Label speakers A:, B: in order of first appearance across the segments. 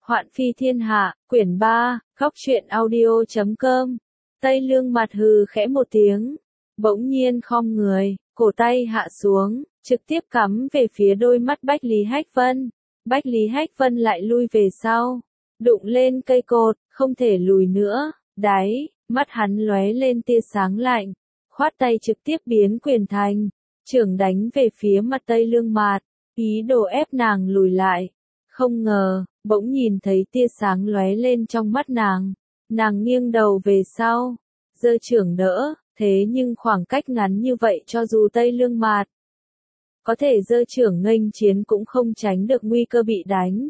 A: Hoạn phi thiên hạ, quyển 3, Góc truyện audio.com. Tây Lương mặt hừ khẽ một tiếng, bỗng nhiên khom người, cổ tay hạ xuống, trực tiếp cắm về phía đôi mắt Bách Lý Hách Vân. Bách Lý Hách Vân lại lui về sau, đụng lên cây cột, không thể lùi nữa, đáy, mắt hắn lóe lên tia sáng lạnh, khoát tay trực tiếp biến quyền thành, chưởng đánh về phía mặt Tây Lương Mạt, ý đồ ép nàng lùi lại. Không ngờ, bỗng nhìn thấy tia sáng lóe lên trong mắt nàng nghiêng đầu về sau, giơ chưởng đỡ, thế nhưng khoảng cách ngắn như vậy cho dù Tây Lương Mạt có thể giơ chưởng nghênh chiến cũng không tránh được nguy cơ bị đánh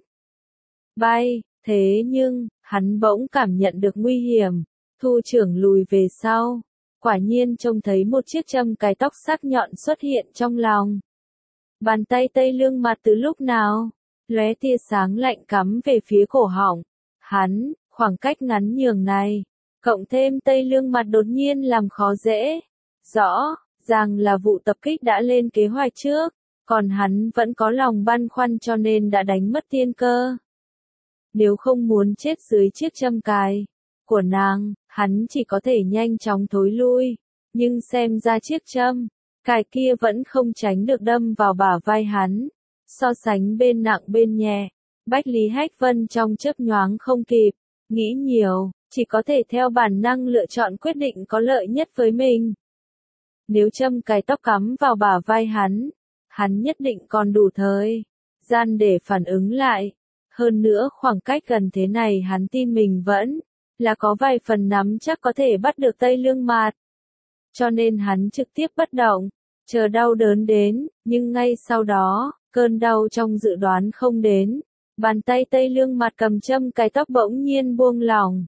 A: bay, thế nhưng, hắn bỗng cảm nhận được nguy hiểm, thu chưởng lùi về sau, quả nhiên trông thấy một chiếc châm cài tóc sắc nhọn xuất hiện trong lòng. Bàn tay Tây Lương Mạt từ lúc nào lóe tia sáng lạnh cắm về phía cổ họng. Hắn, khoảng cách ngắn nhường này, cộng thêm Tây Lương Mạt đột nhiên làm khó dễ. Rõ ràng là vụ tập kích đã lên kế hoạch trước, còn hắn vẫn có lòng băn khoăn cho nên đã đánh mất tiên cơ. Nếu không muốn chết dưới chiếc châm cài của nàng, hắn chỉ có thể nhanh chóng thối lui, nhưng xem ra chiếc châm cài kia vẫn không tránh được đâm vào bả vai hắn. So sánh bên nặng bên nhẹ, Bách Lý Hách Vân trong chớp nhoáng không kịp nghĩ nhiều, chỉ có thể theo bản năng lựa chọn quyết định có lợi nhất với mình. Nếu châm cài tóc cắm vào bả vai hắn nhất định còn đủ thời gian để phản ứng lại. Hơn nữa khoảng cách gần thế này hắn tin mình vẫn là có vài phần nắm chắc có thể bắt được Tây Lương Mạt. Cho nên hắn trực tiếp bất động, chờ đau đớn đến, nhưng ngay sau đó, cơn đau trong dự đoán không đến, bàn tay Tây Lương Mạt cầm châm cài tóc bỗng nhiên buông lỏng.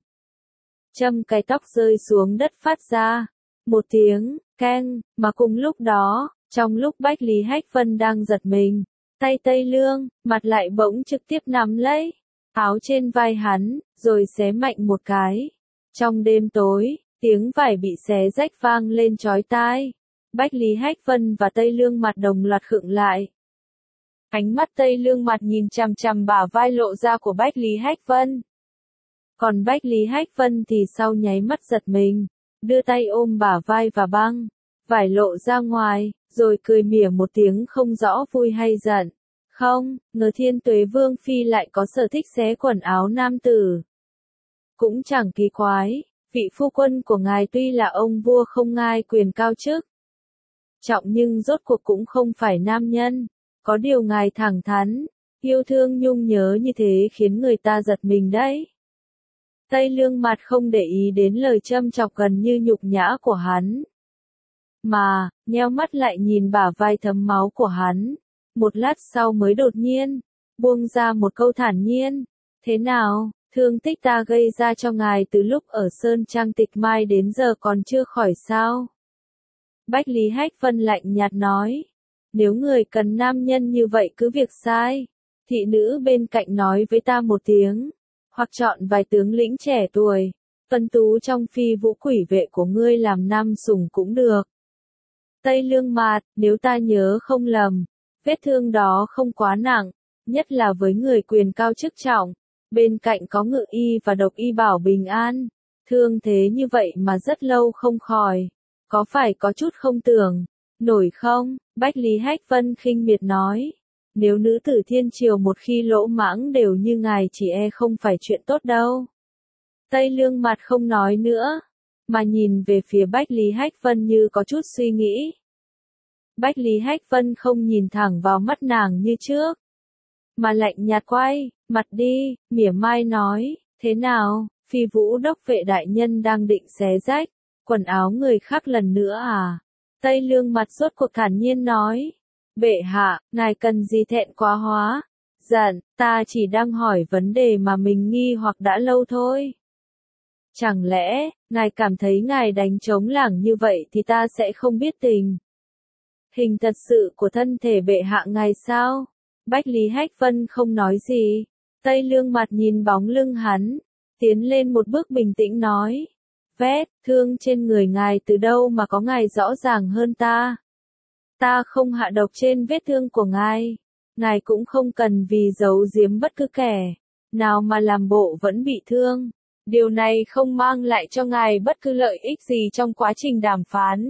A: Châm cài tóc rơi xuống đất phát ra một tiếng keng, mà cùng lúc đó, trong lúc Bách Lý Hách Vân đang giật mình, tay Tây Lương Mạt lại bỗng trực tiếp nắm lấy áo trên vai hắn, rồi xé mạnh một cái. Trong đêm tối, tiếng vải bị xé rách vang lên chói tai. Bách Lý Hách Vân và Tây Lương Mạt đồng loạt khựng lại. Ánh mắt Tây Lương Mạt nhìn chằm chằm bả vai lộ ra của Bách Lý Hách Vân. Còn Bách Lý Hách Vân thì sau nháy mắt giật mình, đưa tay ôm bả vai và băng vải lộ ra ngoài, rồi cười mỉa một tiếng không rõ vui hay giận. Không, ngờ Thiên Tuế Vương Phi lại có sở thích xé quần áo nam tử. Cũng chẳng kỳ quái, vị phu quân của ngài tuy là ông vua không ngai quyền cao chức trọng nhưng rốt cuộc cũng không phải nam nhân. Có điều ngài thẳng thắn, yêu thương nhung nhớ như thế khiến người ta giật mình đấy. Tây Lương Mạt không để ý đến lời châm chọc gần như nhục nhã của hắn, mà nheo mắt lại nhìn bả vai thấm máu của hắn. Một lát sau mới đột nhiên buông ra một câu thản nhiên. Thế nào, thương tích ta gây ra cho ngài từ lúc ở Sơn Trang Tịch Mai đến giờ còn chưa khỏi sao? Bách Lý Hách Vân lạnh nhạt nói. Nếu người cần nam nhân như vậy cứ việc sai. Thị nữ bên cạnh nói với ta một tiếng. Hoặc chọn vài tướng lĩnh trẻ tuổi, tuấn tú trong phi vũ quỷ vệ của ngươi làm nam sủng cũng được. Tây Lương Mạt, nếu ta nhớ không lầm, vết thương đó không quá nặng, nhất là với người quyền cao chức trọng. Bên cạnh có ngự y và độc y bảo bình an. Thương thế như vậy mà rất lâu không khỏi. Có phải có chút không tưởng nổi không? Bách Lý Hách Vân khinh miệt nói. Nếu nữ tử thiên triều một khi lỗ mãng đều như ngài chỉ e không phải chuyện tốt đâu. Tây Lương Mạt không nói nữa, mà nhìn về phía Bách Lý Hách Vân như có chút suy nghĩ. Bách Lý Hách Vân không nhìn thẳng vào mắt nàng như trước, mà lạnh nhạt quay mặt đi, mỉa mai nói, thế nào, Phi Vũ đốc vệ đại nhân đang định xé rách quần áo người khác lần nữa à? Tây Lương Mạt rốt cuộc thản nhiên nói, bệ hạ, ngài cần gì thẹn quá hóa giận, ta chỉ đang hỏi vấn đề mà mình nghi hoặc đã lâu thôi. Chẳng lẽ, ngài cảm thấy ngài đánh trống lảng như vậy thì ta sẽ không biết tình hình thật sự của thân thể bệ hạ ngài sao? Bách Lý Hách Vân không nói gì. Tây Lương Mạt nhìn bóng lưng hắn, tiến lên một bước bình tĩnh nói. Vết thương trên người ngài từ đâu mà có ngài rõ ràng hơn ta. Ta không hạ độc trên vết thương của ngài. Ngài cũng không cần vì giấu giếm bất cứ kẻ nào mà làm bộ vẫn bị thương. Điều này không mang lại cho ngài bất cứ lợi ích gì trong quá trình đàm phán.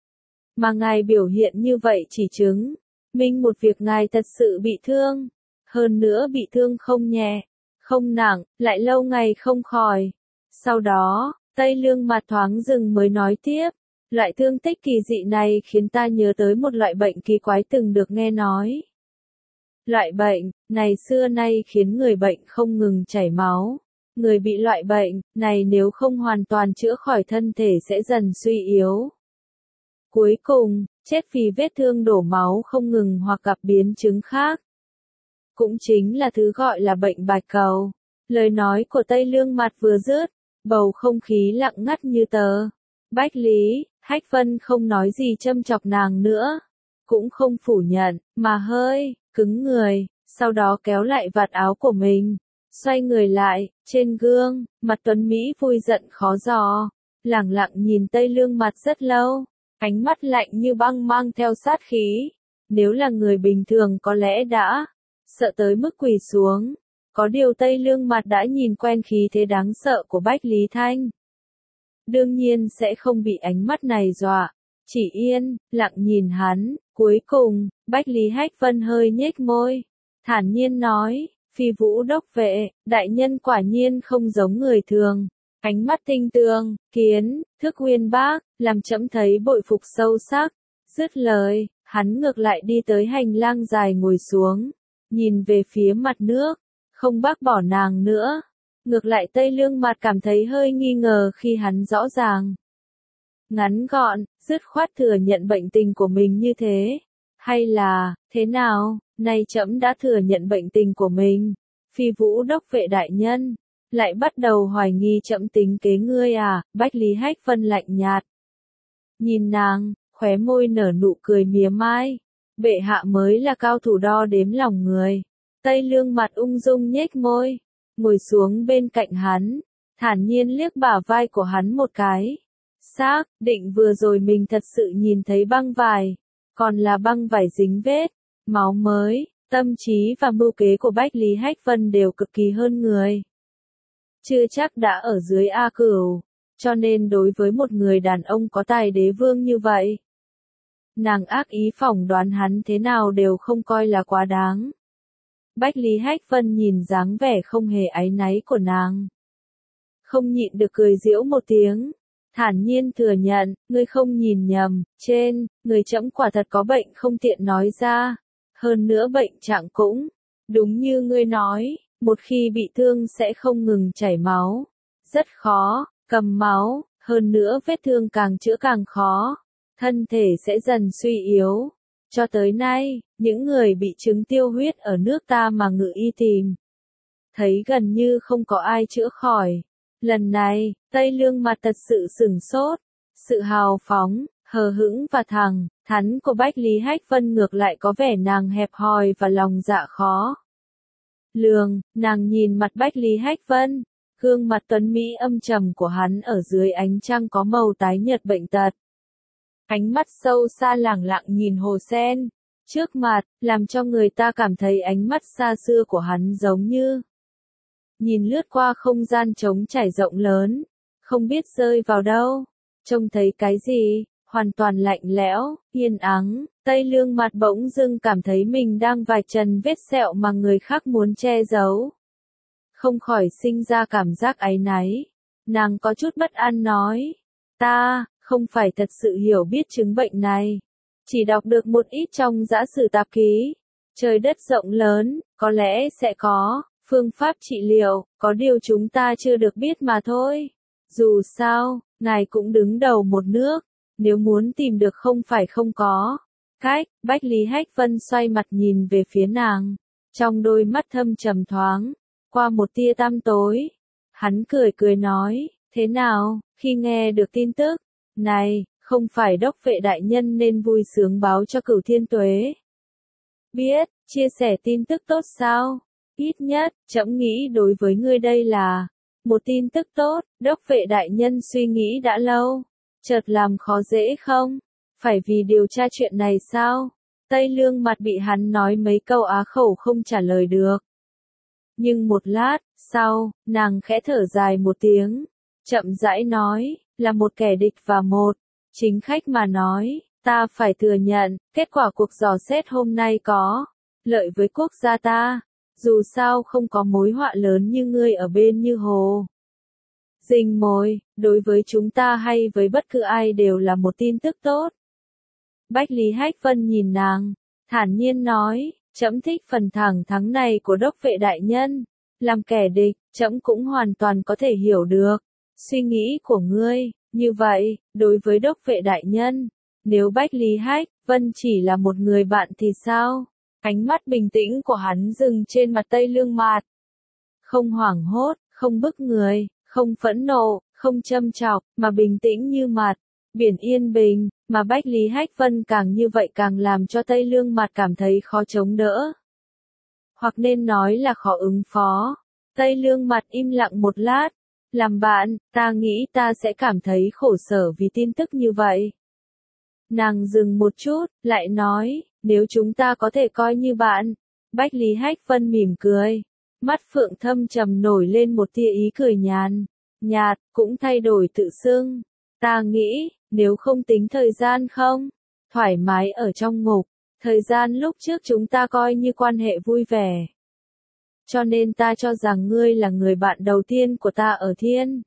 A: Mà ngài biểu hiện như vậy chỉ chứng minh một việc ngài thật sự bị thương. Hơn nữa bị thương không nhẹ, không nặng, lại lâu ngày không khỏi. Sau đó, Tây Lương mặt thoáng dừng mới nói tiếp. Loại thương tích kỳ dị này khiến ta nhớ tới một loại bệnh kỳ quái từng được nghe nói. Loại bệnh này xưa nay khiến người bệnh không ngừng chảy máu. Người bị loại bệnh này nếu không hoàn toàn chữa khỏi thân thể sẽ dần suy yếu. Cuối cùng, chết vì vết thương đổ máu không ngừng hoặc gặp biến chứng khác. Cũng chính là thứ gọi là bệnh bạch cầu. Lời nói của Tây Lương mặt vừa dứt, bầu không khí lặng ngắt như tờ. Bách Lý Hách Vân không nói gì châm chọc nàng nữa, cũng không phủ nhận, mà hơi cứng người, sau đó kéo lại vạt áo của mình, xoay người lại, trên gương, mặt Tuấn Mỹ vui giận khó dò, lẳng lặng nhìn Tây Lương mặt rất lâu, ánh mắt lạnh như băng mang theo sát khí. Nếu là người bình thường có lẽ đã sợ tới mức quỳ xuống, có điều Tây Lương mặt đã nhìn quen khí thế đáng sợ của Bách Lý Thanh. Đương nhiên sẽ không bị ánh mắt này dọa, chỉ yên, lặng nhìn hắn. Cuối cùng, Bách Lý Hách Vân hơi nhếch môi, thản nhiên nói, Phi Vũ đốc vệ, đại nhân quả nhiên không giống người thường. Ánh mắt tinh tường, kiến, thức uyên bác, làm trẫm thấy bội phục sâu sắc. Dứt lời, hắn ngược lại đi tới hành lang dài ngồi xuống, nhìn về phía mặt nước, không bác bỏ nàng nữa. Ngược lại Tây Lương mặt cảm thấy hơi nghi ngờ khi hắn rõ ràng, ngắn gọn, dứt khoát thừa nhận bệnh tình của mình như thế. Hay là, thế nào, nay trẫm đã thừa nhận bệnh tình của mình. Phi Vũ đốc vệ đại nhân, lại bắt đầu hoài nghi trẫm tính kế ngươi à, Bách Lý Hách Vân lạnh nhạt. Nhìn nàng, khóe môi nở nụ cười mỉa mai. Bệ hạ mới là cao thủ đo đếm lòng người. Tây Lương mặt ung dung nhếch môi, ngồi xuống bên cạnh hắn, thản nhiên liếc bả vai của hắn một cái. Xác định vừa rồi mình thật sự nhìn thấy băng vải, còn là băng vải dính vết, máu mới, tâm trí và mưu kế của Bách Lý Hách Vân đều cực kỳ hơn người. Chưa chắc đã ở dưới A Cửu, cho nên đối với một người đàn ông có tài đế vương như vậy, nàng ác ý phỏng đoán hắn thế nào đều không coi là quá đáng. Bách Lý Hách Vân nhìn dáng vẻ không hề áy náy của nàng, không nhịn được cười giễu một tiếng, thản nhiên thừa nhận, ngươi không nhìn nhầm, người trẫm quả thật có bệnh không tiện nói ra, hơn nữa bệnh trạng cũng, đúng như ngươi nói, một khi bị thương sẽ không ngừng chảy máu, rất khó, cầm máu, hơn nữa vết thương càng chữa càng khó, thân thể sẽ dần suy yếu. Cho tới nay, những người bị chứng tiêu huyết ở nước ta mà Ngự Y tìm thấy gần như không có ai chữa khỏi. Lần này, Tây Lương mặt thật sự sửng sốt, sự hào phóng, hờ hững và thẳng thắn của Bách Lý Hách Vân ngược lại có vẻ nàng hẹp hòi và lòng dạ khó lường. Nàng nhìn mặt Bách Lý Hách Vân, gương mặt tuấn mỹ âm trầm của hắn ở dưới ánh trăng có màu tái nhợt bệnh tật. Ánh mắt sâu xa lẳng lặng nhìn hồ sen trước mặt, làm cho người ta cảm thấy ánh mắt xa xưa của hắn giống như nhìn lướt qua không gian trống trải rộng lớn, không biết rơi vào đâu, trông thấy cái gì, hoàn toàn lạnh lẽo, yên ắng. Tây Lương mặt bỗng dưng cảm thấy mình đang vạch trần vết sẹo mà người khác muốn che giấu. Không khỏi sinh ra cảm giác áy náy. Nàng có chút bất an nói, ta không phải thật sự hiểu biết chứng bệnh này, chỉ đọc được một ít trong Giã Sử Tạp Ký. Trời đất rộng lớn, có lẽ sẽ có phương pháp trị liệu, có điều chúng ta chưa được biết mà thôi. Dù sao, ngài cũng đứng đầu một nước, nếu muốn tìm được không phải không có cách. Bách Lý Hách Vân xoay mặt nhìn về phía nàng, trong đôi mắt thâm trầm thoáng qua một tia tăm tối. Hắn cười cười nói, thế nào, khi nghe được tin tức này, không phải đốc vệ đại nhân nên vui sướng báo cho Cửu Thiên Tuế biết, chia sẻ tin tức tốt sao? Ít nhất, trẫm nghĩ đối với ngươi đây là một tin tức tốt. Đốc vệ đại nhân suy nghĩ đã lâu, chợt làm khó dễ không? Phải vì điều tra chuyện này sao? Tây Lương mặt bị hắn nói mấy câu á khẩu không trả lời được. Nhưng một lát sau, nàng khẽ thở dài một tiếng, chậm rãi nói, là một kẻ địch và một chính khách mà nói, ta phải thừa nhận, kết quả cuộc dò xét hôm nay có lợi với quốc gia ta, dù sao không có mối họa lớn như ngươi ở bên như hồ. Dình mồi, đối với chúng ta hay với bất cứ ai đều là một tin tức tốt. Bách Lý Hách Vân nhìn nàng, thản nhiên nói, trẫm thích phần thẳng thắn này của đốc vệ đại nhân, làm kẻ địch, trẫm cũng hoàn toàn có thể hiểu được suy nghĩ của ngươi, như vậy, đối với đốc vệ đại nhân, nếu Bách Lý Hách Vân chỉ là một người bạn thì sao? Ánh mắt bình tĩnh của hắn dừng trên mặt Tây Lương Mạt. Không hoảng hốt, không bức người, không phẫn nộ, không châm chọc, mà bình tĩnh như mặt biển yên bình, mà Bách Lý Hách Vân càng như vậy càng làm cho Tây Lương Mạt cảm thấy khó chống đỡ. Hoặc nên nói là khó ứng phó. Tây Lương Mạt im lặng một lát. Làm bạn, ta nghĩ ta sẽ cảm thấy khổ sở vì tin tức như vậy. Nàng dừng một chút, lại nói, nếu chúng ta có thể coi như bạn. Bách Lý Hách Vân mỉm cười. Mắt phượng thâm trầm nổi lên một tia ý cười nhạt, cũng thay đổi tự xưng. Ta nghĩ, nếu không tính thời gian không, thoải mái ở trong ngục, thời gian lúc trước chúng ta coi như quan hệ vui vẻ. Cho nên ta cho rằng ngươi là người bạn đầu tiên của ta ở thiên.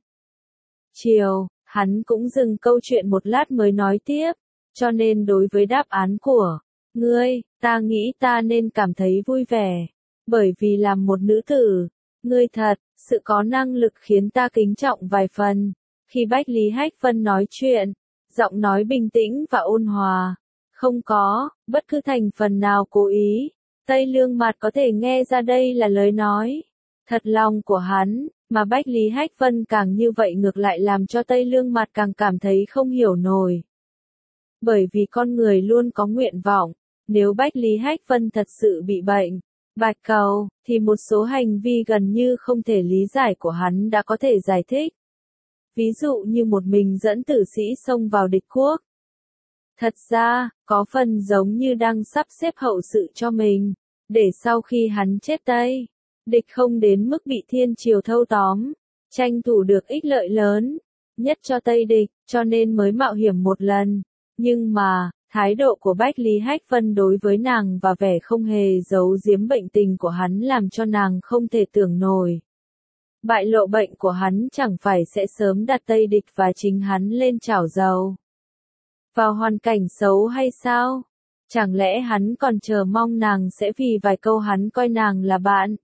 A: Chiều, hắn cũng dừng câu chuyện một lát mới nói tiếp, cho nên đối với đáp án của ngươi, ta nghĩ ta nên cảm thấy vui vẻ, bởi vì làm một nữ tử, ngươi thật sự có năng lực khiến ta kính trọng vài phần. Khi Bách Lý Hách Vân nói chuyện, giọng nói bình tĩnh và ôn hòa, không có bất cứ thành phần nào cố ý. Tây Lương Mạt có thể nghe ra đây là lời nói thật lòng của hắn, mà Bách Lý Hách Vân càng như vậy ngược lại làm cho Tây Lương Mạt càng cảm thấy không hiểu nổi. Bởi vì con người luôn có nguyện vọng, nếu Bách Lý Hách Vân thật sự bị bệnh, bạch cầu, thì một số hành vi gần như không thể lý giải của hắn đã có thể giải thích. Ví dụ như một mình dẫn tử sĩ xông vào địch quốc. Thật ra, có phần giống như đang sắp xếp hậu sự cho mình, để sau khi hắn chết Tây, địch không đến mức bị thiên triều thâu tóm, tranh thủ được ích lợi lớn, nhất cho Tây địch, cho nên mới mạo hiểm một lần. Nhưng mà, thái độ của Bách Lý Hách Vân đối với nàng và vẻ không hề giấu giếm bệnh tình của hắn làm cho nàng không thể tưởng nổi. Bại lộ bệnh của hắn chẳng phải sẽ sớm đặt Tây địch và chính hắn lên chảo dầu. Vào hoàn cảnh xấu hay sao? Chẳng lẽ hắn còn chờ mong nàng sẽ vì vài câu hắn coi nàng là bạn,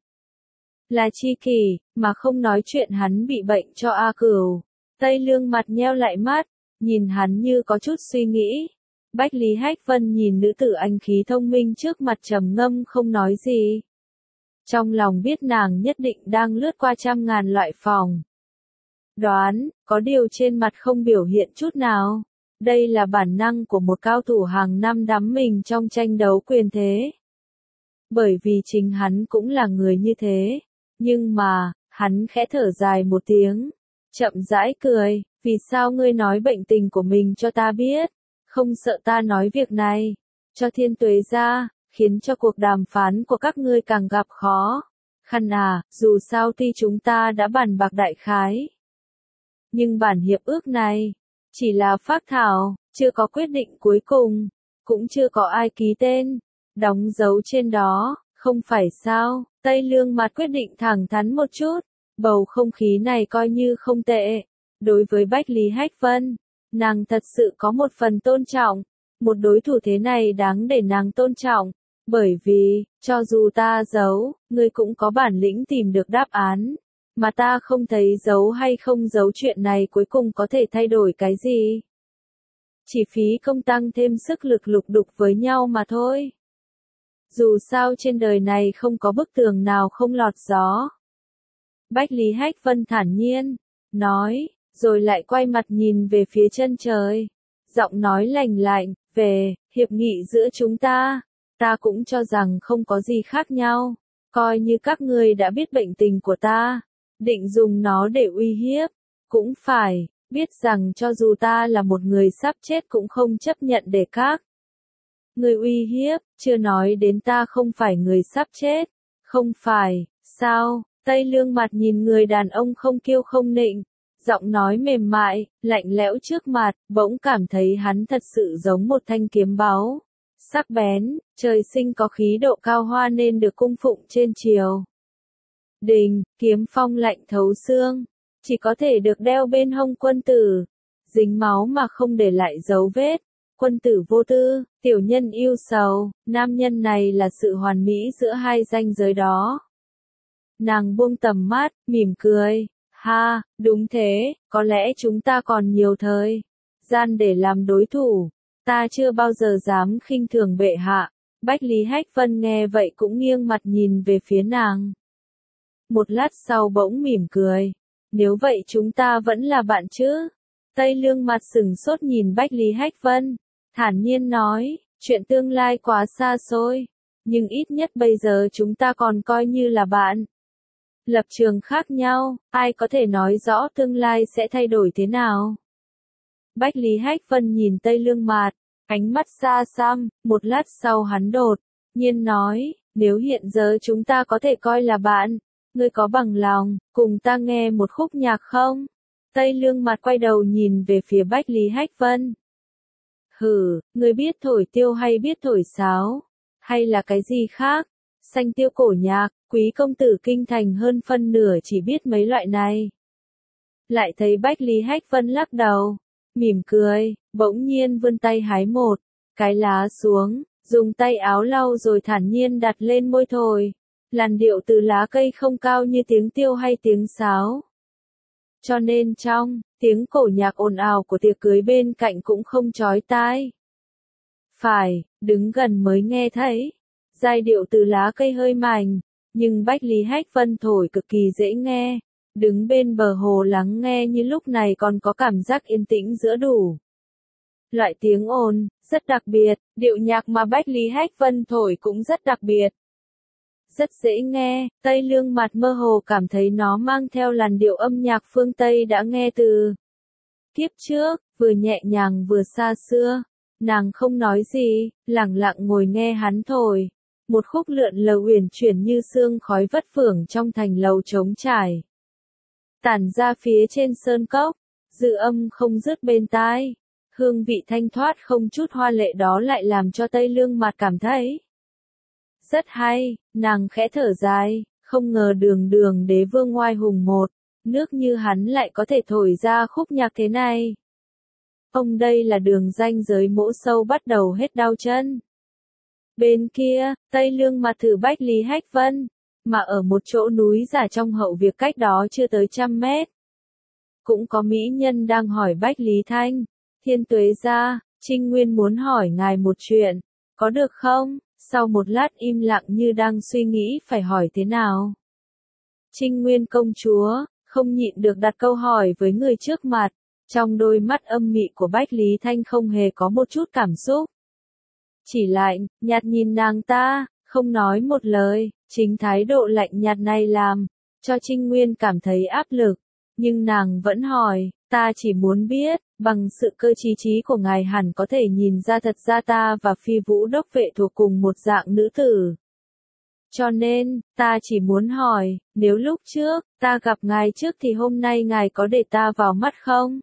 A: là tri kỷ, mà không nói chuyện hắn bị bệnh cho A Cửu. Tây Lương Mặt nheo lại mắt, nhìn hắn như có chút suy nghĩ. Bách Lý Hách Vân nhìn nữ tử anh khí thông minh trước mặt trầm ngâm không nói gì. Trong lòng biết nàng nhất định đang lướt qua trăm ngàn loại phòng đoán, có điều trên mặt không biểu hiện chút nào. Đây là bản năng của một cao thủ hàng năm đắm mình trong tranh đấu quyền thế. Bởi vì chính hắn cũng là người như thế. Nhưng mà, hắn khẽ thở dài một tiếng, chậm rãi cười, vì sao ngươi nói bệnh tình của mình cho ta biết, không sợ ta nói việc này cho Thiên Tuế gia, khiến cho cuộc đàm phán của các ngươi càng gặp khó khăn à, dù sao tuy chúng ta đã bàn bạc đại khái. Nhưng bản hiệp ước này chỉ là phác thảo, chưa có quyết định cuối cùng, cũng chưa có ai ký tên, đóng dấu trên đó, không phải sao? Tây Lương Mặt quyết định thẳng thắn một chút, bầu không khí này coi như không tệ. Đối với Bách Lý Hách Vân, nàng thật sự có một phần tôn trọng, một đối thủ thế này đáng để nàng tôn trọng, bởi vì, cho dù ta giấu, ngươi cũng có bản lĩnh tìm được đáp án. Mà ta không thấy giấu hay không giấu chuyện này cuối cùng có thể thay đổi cái gì. Chỉ phí công tăng thêm sức lực lục đục với nhau mà thôi. Dù sao trên đời này không có bức tường nào không lọt gió. Bách Lý Hách Vân thản nhiên, nói, rồi lại quay mặt nhìn về phía chân trời. Giọng nói lành lạnh, về, hiệp nghị giữa chúng ta cũng cho rằng không có gì khác nhau. Coi như các ngươi đã biết bệnh tình của ta, định dùng nó để uy hiếp, cũng phải biết rằng cho dù ta là một người sắp chết cũng không chấp nhận để các người uy hiếp, chưa nói đến ta không phải người sắp chết, không phải sao? Tây Lương mặt nhìn người đàn ông không kiêu không nịnh, giọng nói mềm mại, lạnh lẽo trước mặt, bỗng cảm thấy hắn thật sự giống một thanh kiếm báu. Sắc bén, trời sinh có khí độ cao hoa nên được cung phụng trên triều đình, kiếm phong lạnh thấu xương, chỉ có thể được đeo bên hông quân tử, dính máu mà không để lại dấu vết. Quân tử vô tư, tiểu nhân yêu sầu, nam nhân này là sự hoàn mỹ giữa hai ranh giới đó. Nàng buông tầm mắt, mỉm cười, ha, đúng thế, có lẽ chúng ta còn nhiều thời gian để làm đối thủ, ta chưa bao giờ dám khinh thường bệ hạ. Bách Lý Hách Vân nghe vậy cũng nghiêng mặt nhìn về phía nàng. Một lát sau bỗng mỉm cười, nếu vậy chúng ta vẫn là bạn chứ? Tây Lương mặt sừng sốt nhìn Bách Lý Hách Vân, thản nhiên nói, chuyện tương lai quá xa xôi, nhưng ít nhất bây giờ chúng ta còn coi như là bạn. Lập trường khác nhau, ai có thể nói rõ tương lai sẽ thay đổi thế nào? Bách Lý Hách Vân nhìn Tây Lương Mạt, ánh mắt xa xăm, một lát sau hắn đột nhiên nói, nếu hiện giờ chúng ta có thể coi là bạn, ngươi có bằng lòng cùng ta nghe một khúc nhạc không? Tây Lương Mạt quay đầu nhìn về phía Bách Lý Hách Vân. Hử, ngươi biết thổi tiêu hay biết thổi sáo? Hay là cái gì khác? Xanh tiêu cổ nhạc, quý công tử kinh thành hơn phân nửa chỉ biết mấy loại này. Lại thấy Bách Lý Hách Vân lắc đầu, mỉm cười, bỗng nhiên vươn tay hái một cái lá xuống, dùng tay áo lau rồi thản nhiên đặt lên môi thổi. Làn điệu từ lá cây không cao như tiếng tiêu hay tiếng sáo. Cho nên trong tiếng cổ nhạc ồn ào của tiệc cưới bên cạnh cũng không chói tai. Phải, đứng gần mới nghe thấy. Giai điệu từ lá cây hơi mảnh, nhưng Bách Lý Hách Vân thổi cực kỳ dễ nghe. Đứng bên bờ hồ lắng nghe như lúc này còn có cảm giác yên tĩnh giữa đủ loại tiếng ồn, rất đặc biệt. Điệu nhạc mà Bách Lý Hách Vân thổi cũng rất đặc biệt. Rất dễ nghe, Tây Lương mặt mơ hồ cảm thấy nó mang theo làn điệu âm nhạc phương Tây đã nghe từ kiếp trước, vừa nhẹ nhàng vừa xa xưa. Nàng không nói gì, lặng lặng ngồi nghe hắn thổi. Một khúc lượn lờ uyển chuyển như sương khói vất phưởng trong thành lầu trống trải. Tản ra phía trên sơn cốc, dư âm không dứt bên tai. Hương vị thanh thoát không chút hoa lệ đó lại làm cho Tây Lương mặt cảm thấy rất hay. Nàng khẽ thở dài, không ngờ đường đế vương oai hùng một nước như hắn lại có thể thổi ra khúc nhạc thế này. Ông đây là đường ranh giới mỗ sâu bắt đầu hết đau chân. Bên kia, Tây Lương mặt thử Bách Lý Hách Vân, mà ở một chỗ núi giả trong hậu việc cách đó chưa tới 100 mét. Cũng có mỹ nhân đang hỏi Bách Lý Thanh, Thiên Tuế gia, Trinh Nguyên muốn hỏi ngài một chuyện, có được không? Sau một lát im lặng như đang suy nghĩ phải hỏi thế nào. Trinh Nguyên công chúa, không nhịn được đặt câu hỏi với người trước mặt, trong đôi mắt âm mị của Bách Lý Thanh không hề có một chút cảm xúc. Chỉ lạnh, nhạt nhìn nàng ta, không nói một lời, chính thái độ lạnh nhạt này làm cho Trinh Nguyên cảm thấy áp lực, nhưng nàng vẫn hỏi, ta chỉ muốn biết, bằng sự cơ trí của ngài hẳn có thể nhìn ra thật ra ta và Phi Vũ đốc vệ thuộc cùng một dạng nữ tử. Cho nên, ta chỉ muốn hỏi, nếu lúc trước, ta gặp ngài trước thì hôm nay ngài có để ta vào mắt không?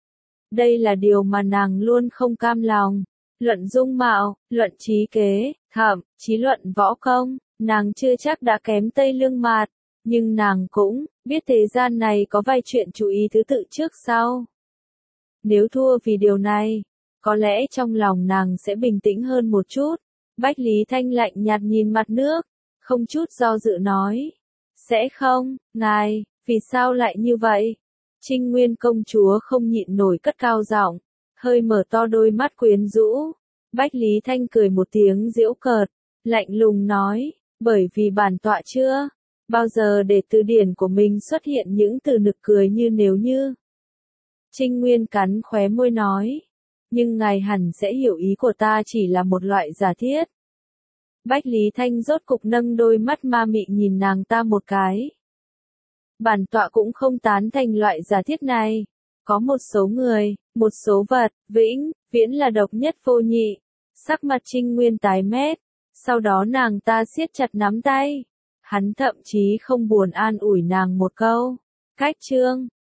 A: Đây là điều mà nàng luôn không cam lòng. Luận dung mạo, luận trí kế, thậm chí luận võ công, nàng chưa chắc đã kém Tây Lương Mạt, nhưng nàng cũng biết thế gian này có vài chuyện chú ý thứ tự trước sau. Nếu thua vì điều này, có lẽ trong lòng nàng sẽ bình tĩnh hơn một chút. Bách Lý Thanh lạnh nhạt nhìn mặt nước, không chút do dự nói, sẽ không, ngài, vì sao lại như vậy? Trinh Nguyên công chúa không nhịn nổi cất cao giọng, hơi mở to đôi mắt quyến rũ. Bách Lý Thanh cười một tiếng giễu cợt, lạnh lùng nói, bởi vì bản tọa chưa bao giờ để từ điển của mình xuất hiện những từ nực cười như nếu như. Trinh Nguyên cắn khóe môi nói, nhưng ngài hẳn sẽ hiểu ý của ta chỉ là một loại giả thiết. Bách Lý Thanh rốt cục nâng đôi mắt ma mị nhìn nàng ta một cái. Bản tọa cũng không tán thành loại giả thiết này. Có một số người, một số vật, vĩnh viễn là độc nhất vô nhị. Sắc mặt Trinh Nguyên tái mét, sau đó nàng ta siết chặt nắm tay. Hắn thậm chí không buồn an ủi nàng một câu. Cách chương